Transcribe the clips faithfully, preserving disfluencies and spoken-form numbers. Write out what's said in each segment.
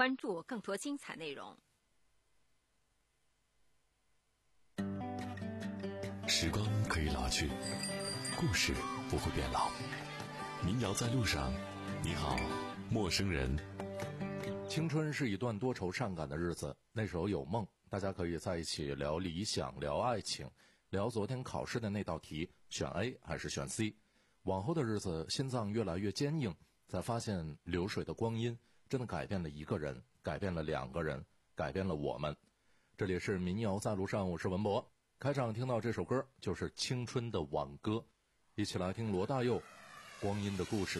关注更多精彩内容。 时光可以老去，故事不会变老。民谣在路上，你好，陌生人。 青春是一段多愁善感的日子，那时候有梦，大家可以在一起聊理想，聊爱情，聊昨天考试的那道题，选 A 还是选 C。 往后的日子，心脏越来越坚硬，才发现流水的光阴真的改变了一个人，改变了两个人，改变了我们。这里是民谣在路上，我是文博。开场听到这首歌就是青春的挽歌，一起来听罗大佑《光阴的故事》。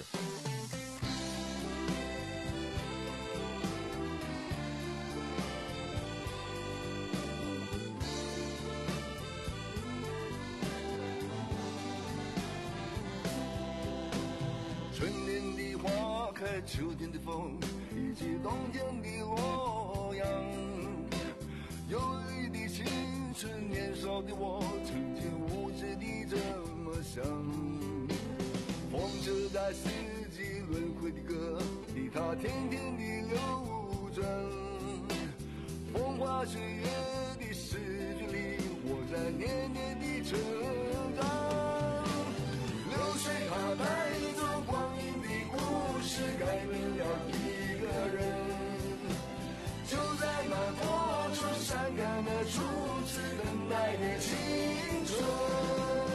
春天的花开，秋天的风，以及冬天的洛阳。忧郁的青春，年少的我，曾经无知地这么想。风车在四季轮回的歌里，它天天地流转。风花雪月的诗句里，我在年年地成长。流水它带走光阴的故事，改变了一个人。就在那多愁善感的初次等待的青春。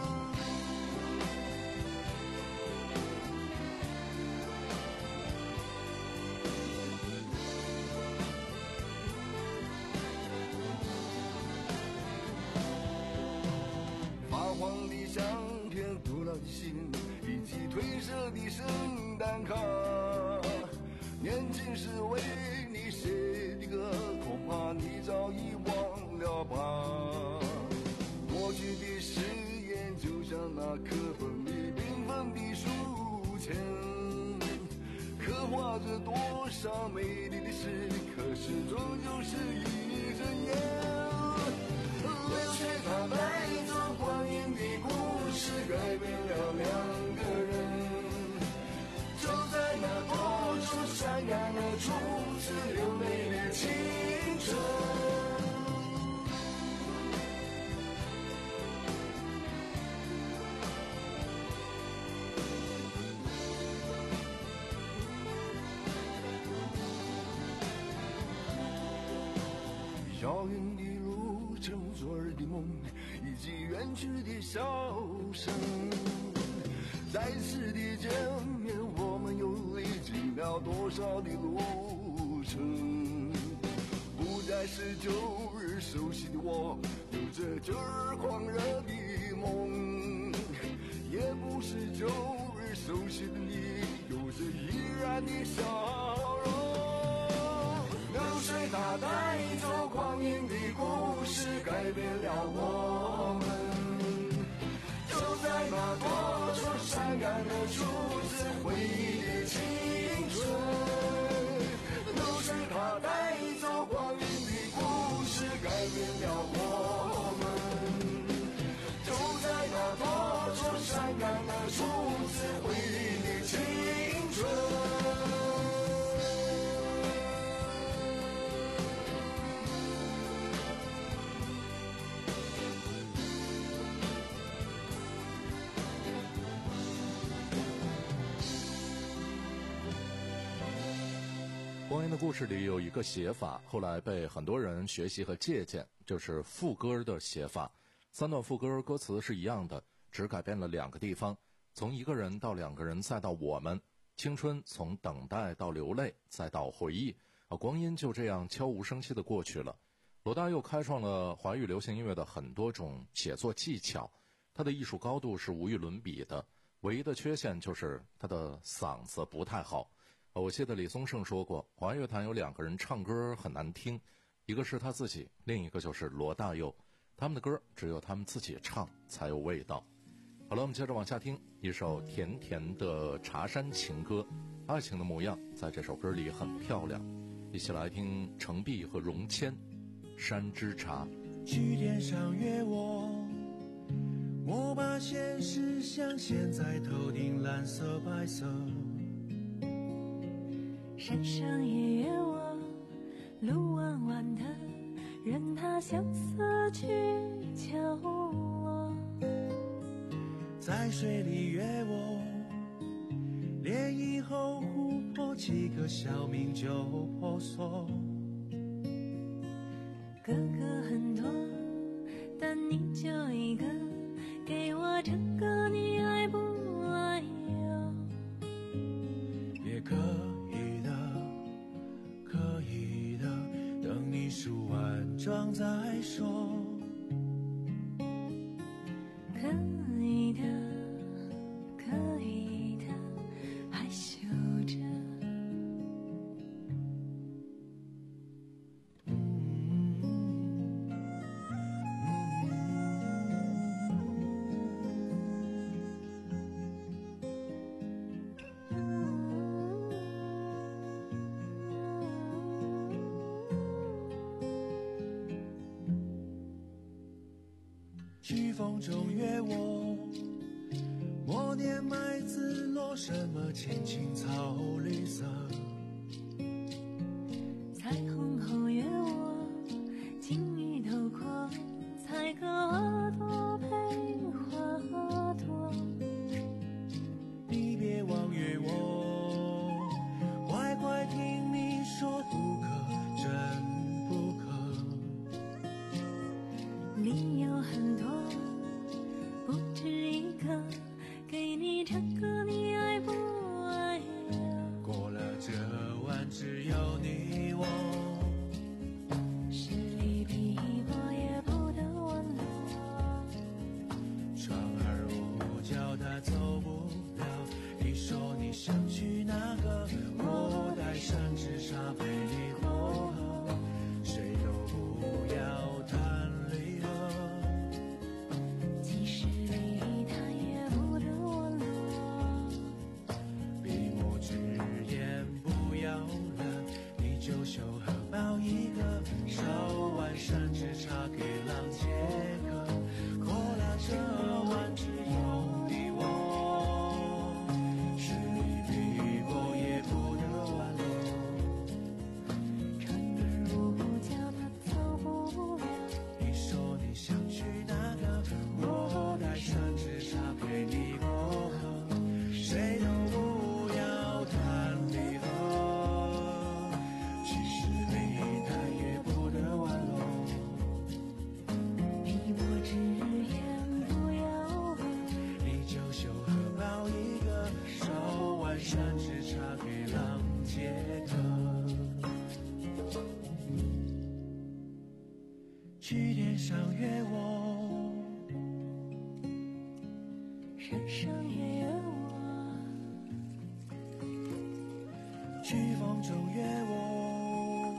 发黄的相片，古老的信，以及褪色的圣诞卡。年轻时为你写的歌，恐怕你早已忘了吧。过去的誓言就像那课本里缤纷的书签，刻画着多少美丽的事，可是终究是一阵烟。流水它带走光阴的故事，改变了两个人。就在那多愁善感的初次流泪的青春。遥远的路程，昨日的梦，以及远去的笑声。再次的见面，我们又历经了多少的路程。不再是旧日熟悉的我，有着旧日狂热的梦，也不是旧日熟悉的你，有着依然的笑容。流水它带走光阴的故事，改变了我们。就在那多愁善感的初次回忆的青春。流水它带走光阴的故事，改变了我们。就在那多愁善感的初次回忆的青春。 光阴的故事里有一个写法，后来被很多人学习和借鉴，就是副歌的写法。三段副歌歌词是一样的，只改变了两个地方，从一个人到两个人再到我们。青春从等待到流泪再到回忆，啊，光阴就这样悄无声息地过去了。罗大佑开创了华语流行音乐的很多种写作技巧，他的艺术高度是无与伦比的，唯一的缺陷就是他的嗓子不太好。我记得李宗盛说过，华乐坛有两个人唱歌很难听，一个是他自己，另一个就是罗大佑。他们的歌只有他们自己唱才有味道。好了，我们接着往下听一首甜甜的茶山情歌，爱情的模样在这首歌里很漂亮。一起来听程璧和荣谦山之茶。 去天上约我，我把现实镶嵌在头顶蓝色白色。 山上也约我， 相思去角落， 在水里约我，涟漪后湖泊，几个小名就婆娑。 哥哥很多，但你就一个，给我这个你爱不爱哟？ 也可以的，可以的，等你数完账再说。 可以的，可以的，害羞着。 去风中约我，默念麦子落，什么青青草绿色。 彩虹后约我，金鱼头过，采个花朵配花朵。 你别忘约我，乖乖听你说，不可真不可。 理由很多，不止一个，给你这个你爱不爱呀？ 过了这弯只有你我， 十里碧波也不得弯落。 船儿无脚它走不了，你说你想去哪个？我带扇子茶陪你过河，谁都不要谈离合。 几十里它也不得弯落。 闭目之言不要了，你就袖和抱一个，烧完扇子茶给浪解渴。过了这弯只有你我，十里碧波也不得弯落。 船儿无脚它走不了。 你说你想去哪个？我带扇子茶陪你过河，谁都不要谈离合。其实离它也不得弯落。 闭目之言不要问， 你就袖和抱一个，烧完扇子茶给浪解渴。去天上约我， 山上也约我， 去风中约我，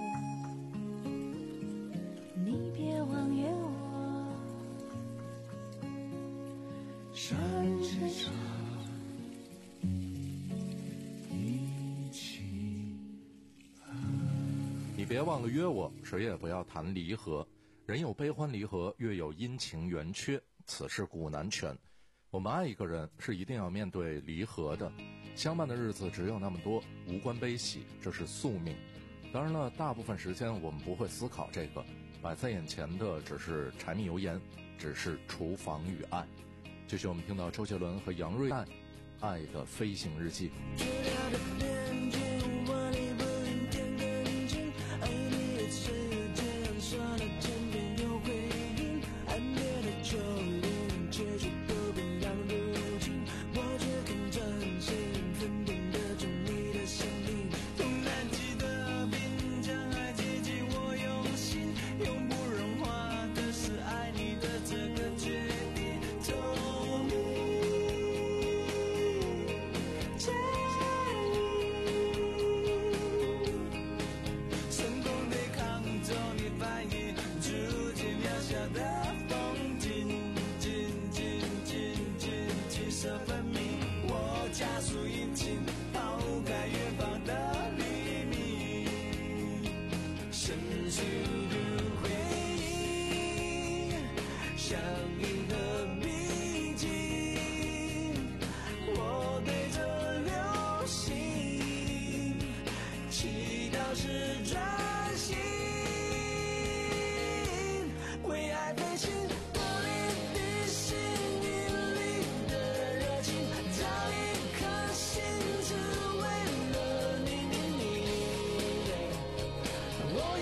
你别忘约我。 扇子茶一起。 你别忘了约我，谁也不要谈离合。人有悲欢离合，月有阴晴圆缺，此事古难全。我们爱一个人是一定要面对离合的，相伴的日子只有那么多，无关悲喜，这是宿命。当然了，大部分时间我们不会思考这个，摆在眼前的只是柴米油盐，只是厨房与爱。这是我们听到周杰伦和杨瑞爱《爱的飞行日记》。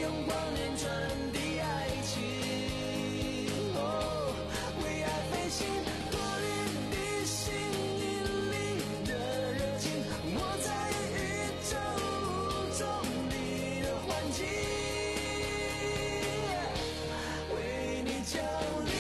用光年传递爱情。哦，为爱飞行，多年的心引力的热情，我在宇宙中你的环境，为你降临。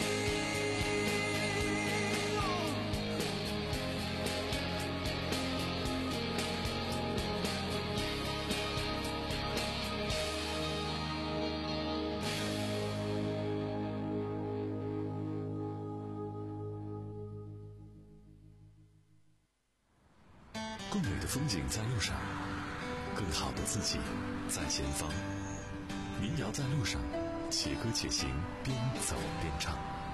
更美的风景在路上，更好的自己在前方。民谣在路上，且歌且行，边走边唱。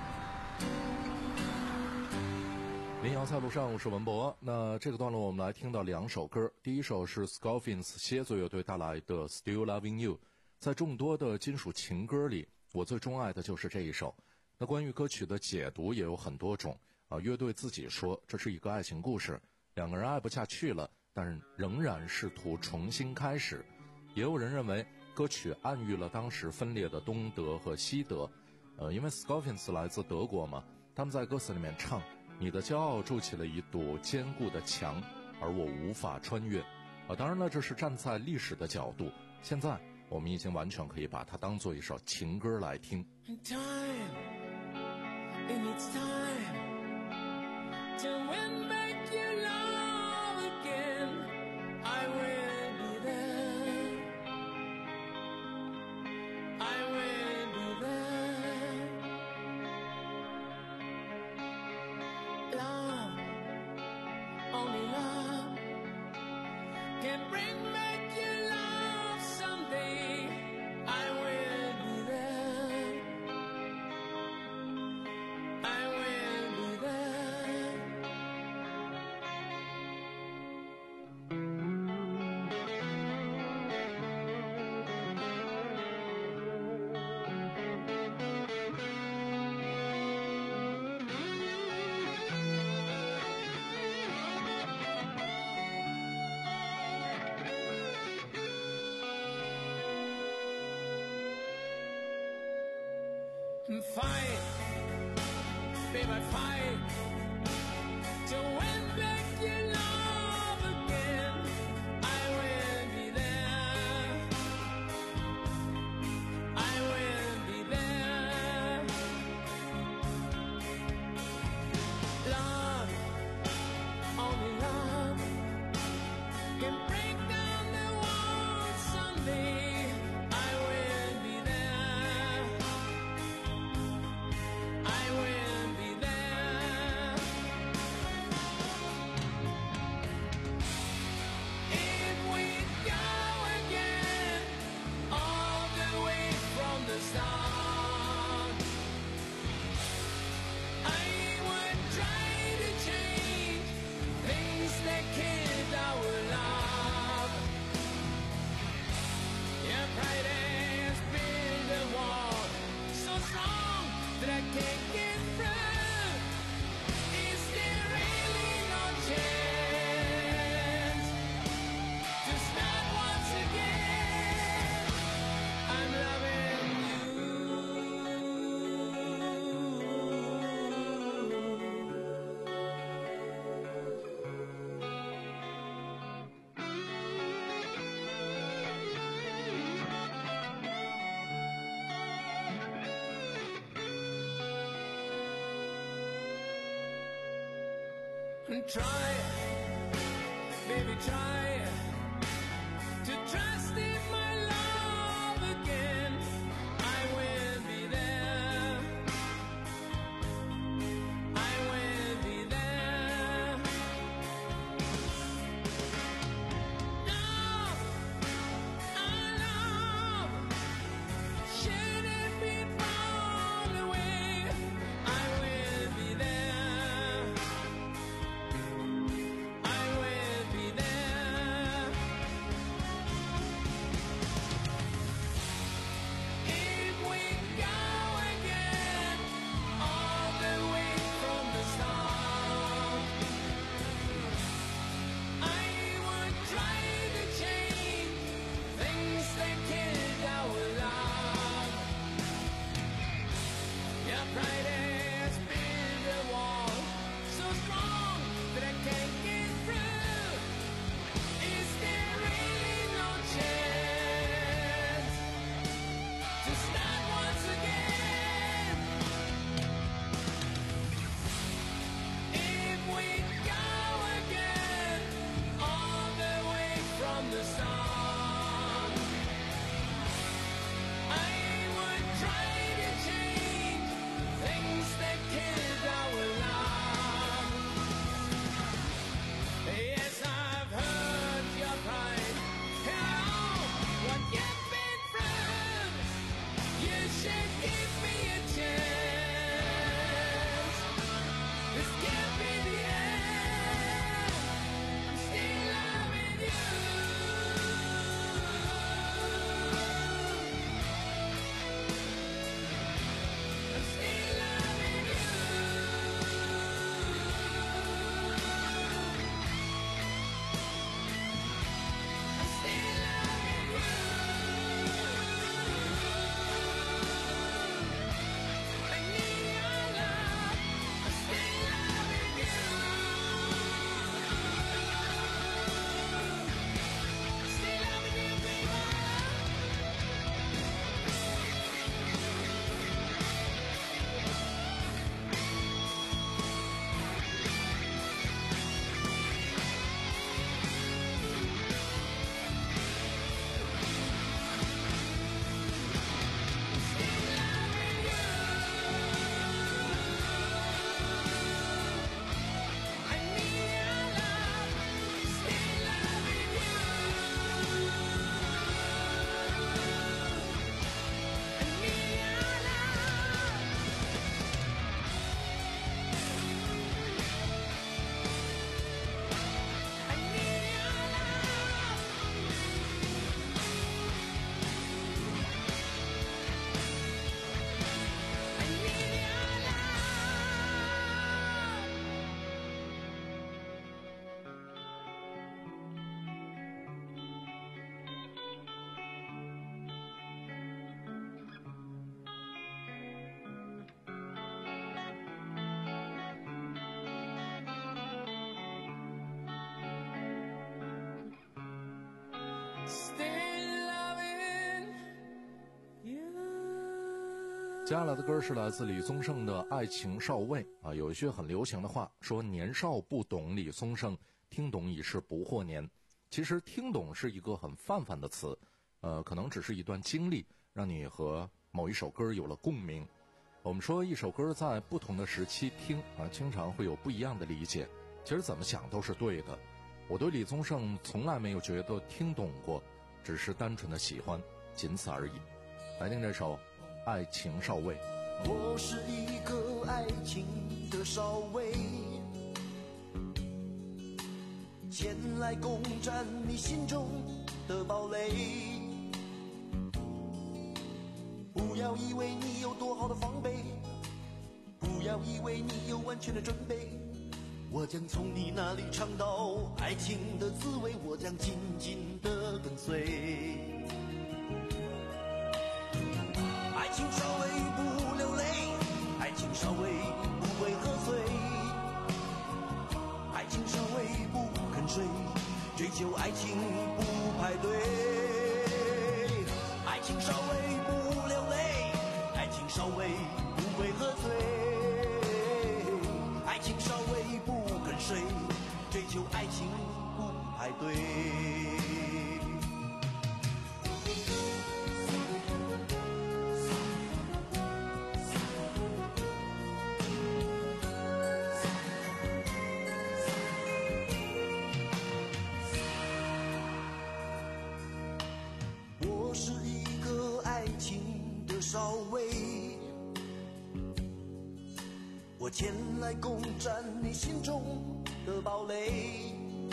民谣在路上，我是文博。那这个段落我们来听到两首歌，第一首是 Scorpions 蝎子乐队带来的 Still Loving You。在众多的金属情歌里，我最钟爱的就是这一首。那关于歌曲的解读也有很多种啊。乐队自己说这是一个爱情故事，两个人爱不下去了，但仍然试图重新开始。也有人认为歌曲暗喻了当时分裂的东德和西德。呃，因为 Scorpions 来自德国嘛，他们在歌词里面唱，你的骄傲筑起了一堵坚固的墙，而我无法穿越。啊，当然了，这是站在历史的角度，现在我们已经完全可以把它当做一首情歌来听。 Time, it needs time to win back your love again. I will be there. I will be there. Love, only love can bring back your love someday. I will be there. I will be there. Fight, baby, fight to win back your love again. I will be there. I will be there. Love, only love can break down the walls someday. I will be there. I will be there. If we go again, all the way from the start, I would try to change things that killed our love. Your pride has built a wall so strong that I can't get through. Is there really no chance to start once again? I'm loving you. Try, baby, try to trust in my love again. I will be there. I will be there. Love, our love shouldn't be thrown away. I will be there. I will be there. 接下来的歌是来自李宗盛的《爱情少尉》啊，有一句很流行的话说：“年少不懂李宗盛，听懂已是不惑年。”其实听懂是一个很泛泛的词，呃，可能只是一段经历让你和某一首歌有了共鸣。我们说一首歌在不同的时期听啊，经常会有不一样的理解。其实怎么想都是对的。我对李宗盛从来没有觉得听懂过，只是单纯的喜欢，仅此而已。来听这首《爱情少尉》。 我是一个爱情的少尉，前来攻占你心中的堡垒。不要以为你有多好的防备，不要以为你有完全的准备，我将从你那里尝到爱情的滋味，我将紧紧地跟随。爱情稍微不流泪，爱情稍微不会喝醉，爱情稍微不肯睡，追求爱情不排队。爱情稍微不流泪，爱情稍微不会喝醉，爱情稍微不肯睡，追求爱情不排队。少尉，我前来攻占你心中的堡垒。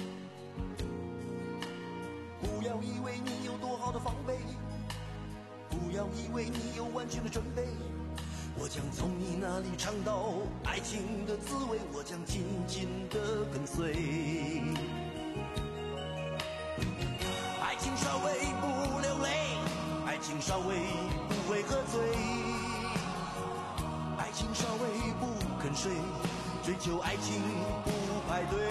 不要以为你有多好的防备，不要以为你有完全的准备，我将从你那里尝到爱情的滋味，我将紧紧地跟随。爱情稍微不流泪，爱情稍微不会喝醉，爱情稍微不肯睡，追求爱情不排队。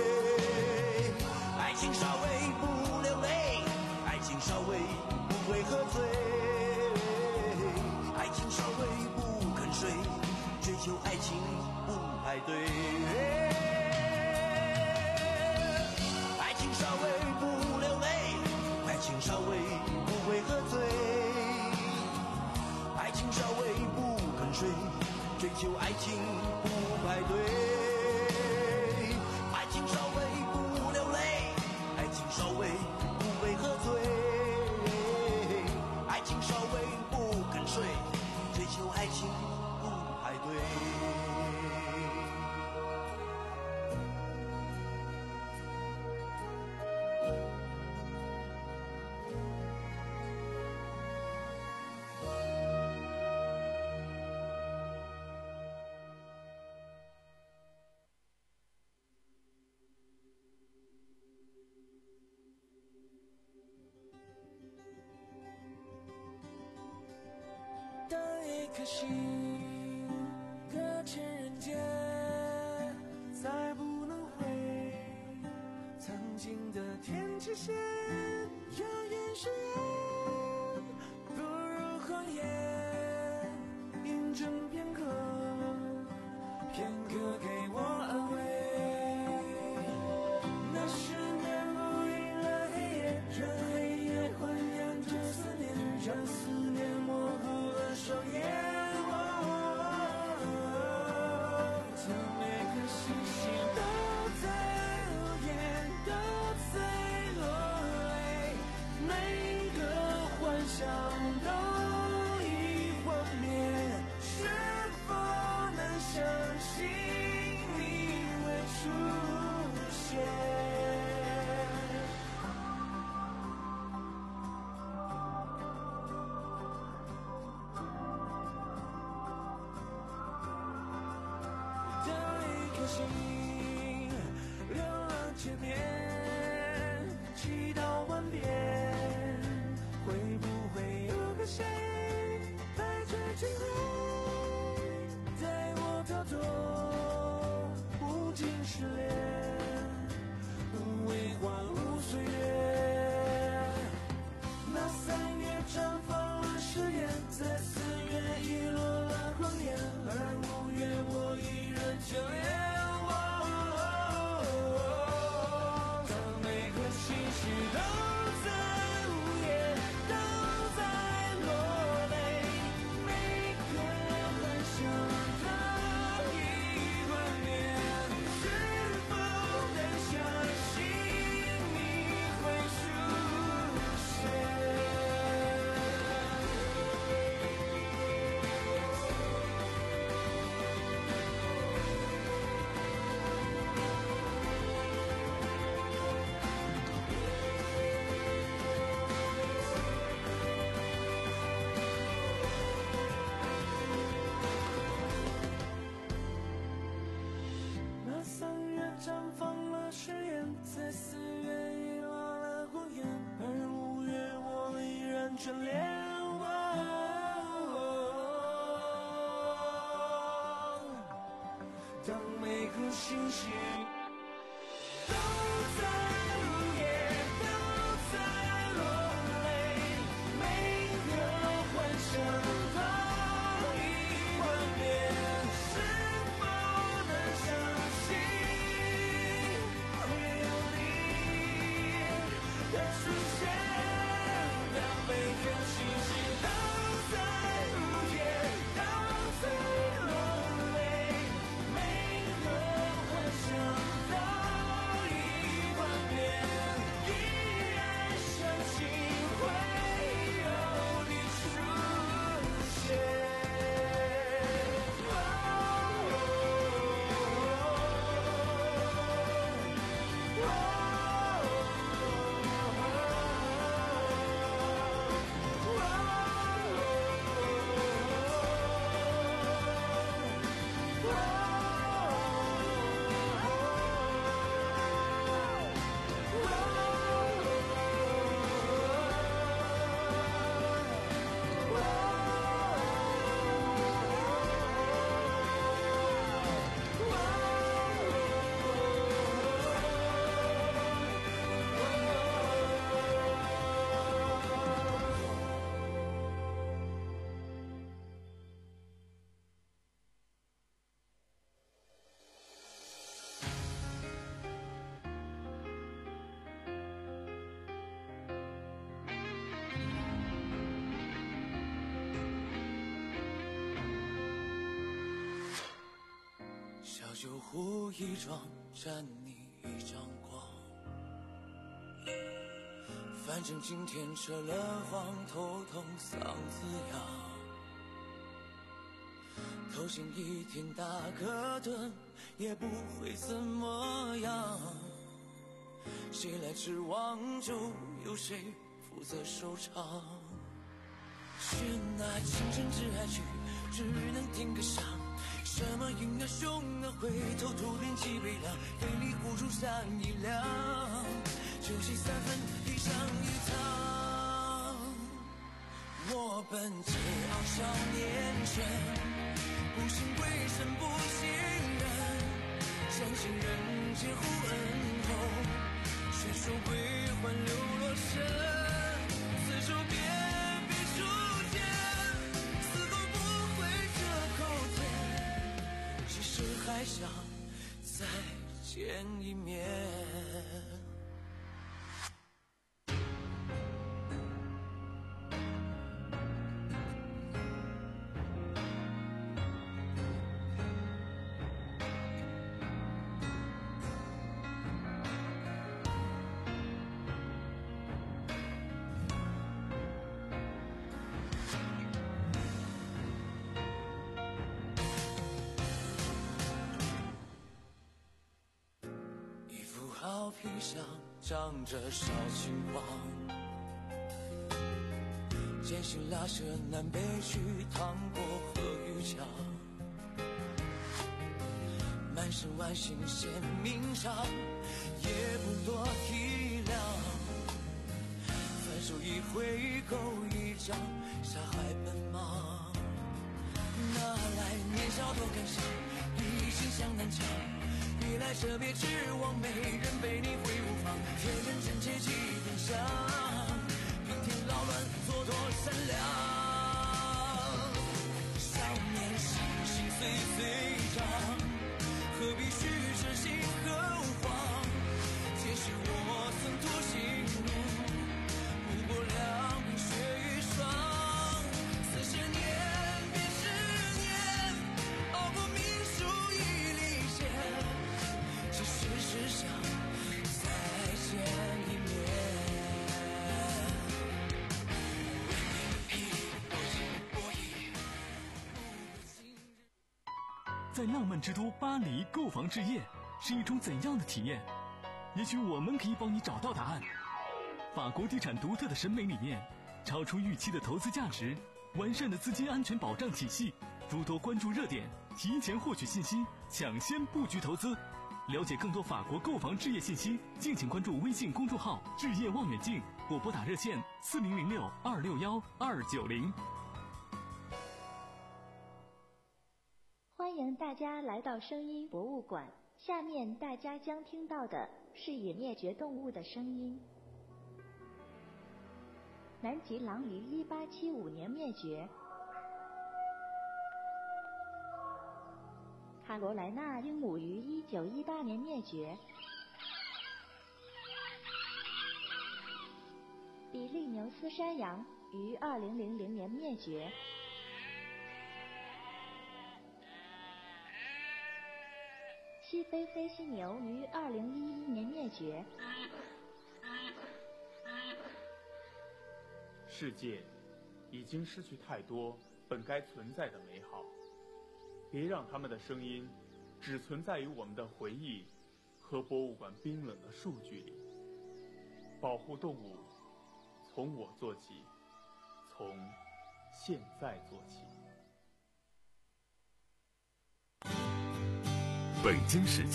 爱情稍微不流泪，爱情稍微不会喝醉，爱情稍微不肯睡，追求爱情不排队。爱情稍微不流泪，爱情稍微不会喝醉，爱情稍微不肯睡，追求爱情不排队。爱情稍微不流泪，爱情稍微不会喝醉，爱情稍微不肯睡，追求爱情不排队。 当一颗心搁浅人间，再不能回曾经的天际线，谣言誓言不如谎言，印证片刻，片刻给我安慰。那十年无垠了黑夜，让黑夜豢养着思念，让思念模糊了双眼。将每颗星星都在流言，都在落泪，每个幻想都已幻灭，是否能相信你会出现？当一颗心流浪千年，祈祷万遍，会不会有个谁带着机会带我逃脱无尽失恋，无为荒芜岁月。 颗星星都在午夜，都在落泪，每个幻想都已幻灭，是否能相信会有你的出现？当每颗星星都在午夜，都在落泪，每个幻想都已幻灭，依然相信会有你出现。小酒壶一装，沾你一张光。反正今天扯了谎，头痛嗓子痒。头先一天打个盹，也不会怎么样。谁来指望，就由谁负责收场。选那青春挚爱曲，只能听个响。什么鹰啊熊啊，回头突变几倍量，费力呼出下一辆，休息三分地上一趟。我本桀骜少年权，不信鬼神不信人，相信人间护恩后，却说归还流落身。此处别必出剑，死后不会这口甜，其实还想再见一面。好皮箱长着少轻狂，艰辛拉扯南北去，趟过河与桥，满身万幸显名上，也不多体谅。反手一挥，勾一掌，下海奔忙。哪来年少多感伤，一心向南墙。别来者别指望没人被你挥无妨，天人真切几分香，平添扰乱蹉跎善良。少年心心岁岁长，何必虚着心何慌？皆是我曾多心路，不过两鬓雪与霜。四十年便是年，熬过命数一粒线，只是只想再见一面。 在浪漫之都巴黎购房置业是一种怎样的体验？也许我们可以帮你找到答案。法国地产独特的审美理念，超出预期的投资价值，完善的资金安全保障体系，诸多关注热点，提前获取信息，抢先布局投资。了解更多法国购房置业信息，敬请关注微信公众号“置业望远镜”或拨打热线四零零六二六幺二九零。 欢迎迎大家来到声音博物馆。下面大家将听到的是已灭绝动物的声音。南极狼于一八七五年灭绝，卡罗莱纳鹦鹉于一九一八年灭绝，比利牛斯山羊于二零零零年灭绝。西非非犀牛于二零一一年灭绝。 世界已经失去太多本该存在的美好，别让他们的声音只存在于我们的回忆和博物馆冰冷的数据里。保护动物，从我做起，从现在做起。 北京时间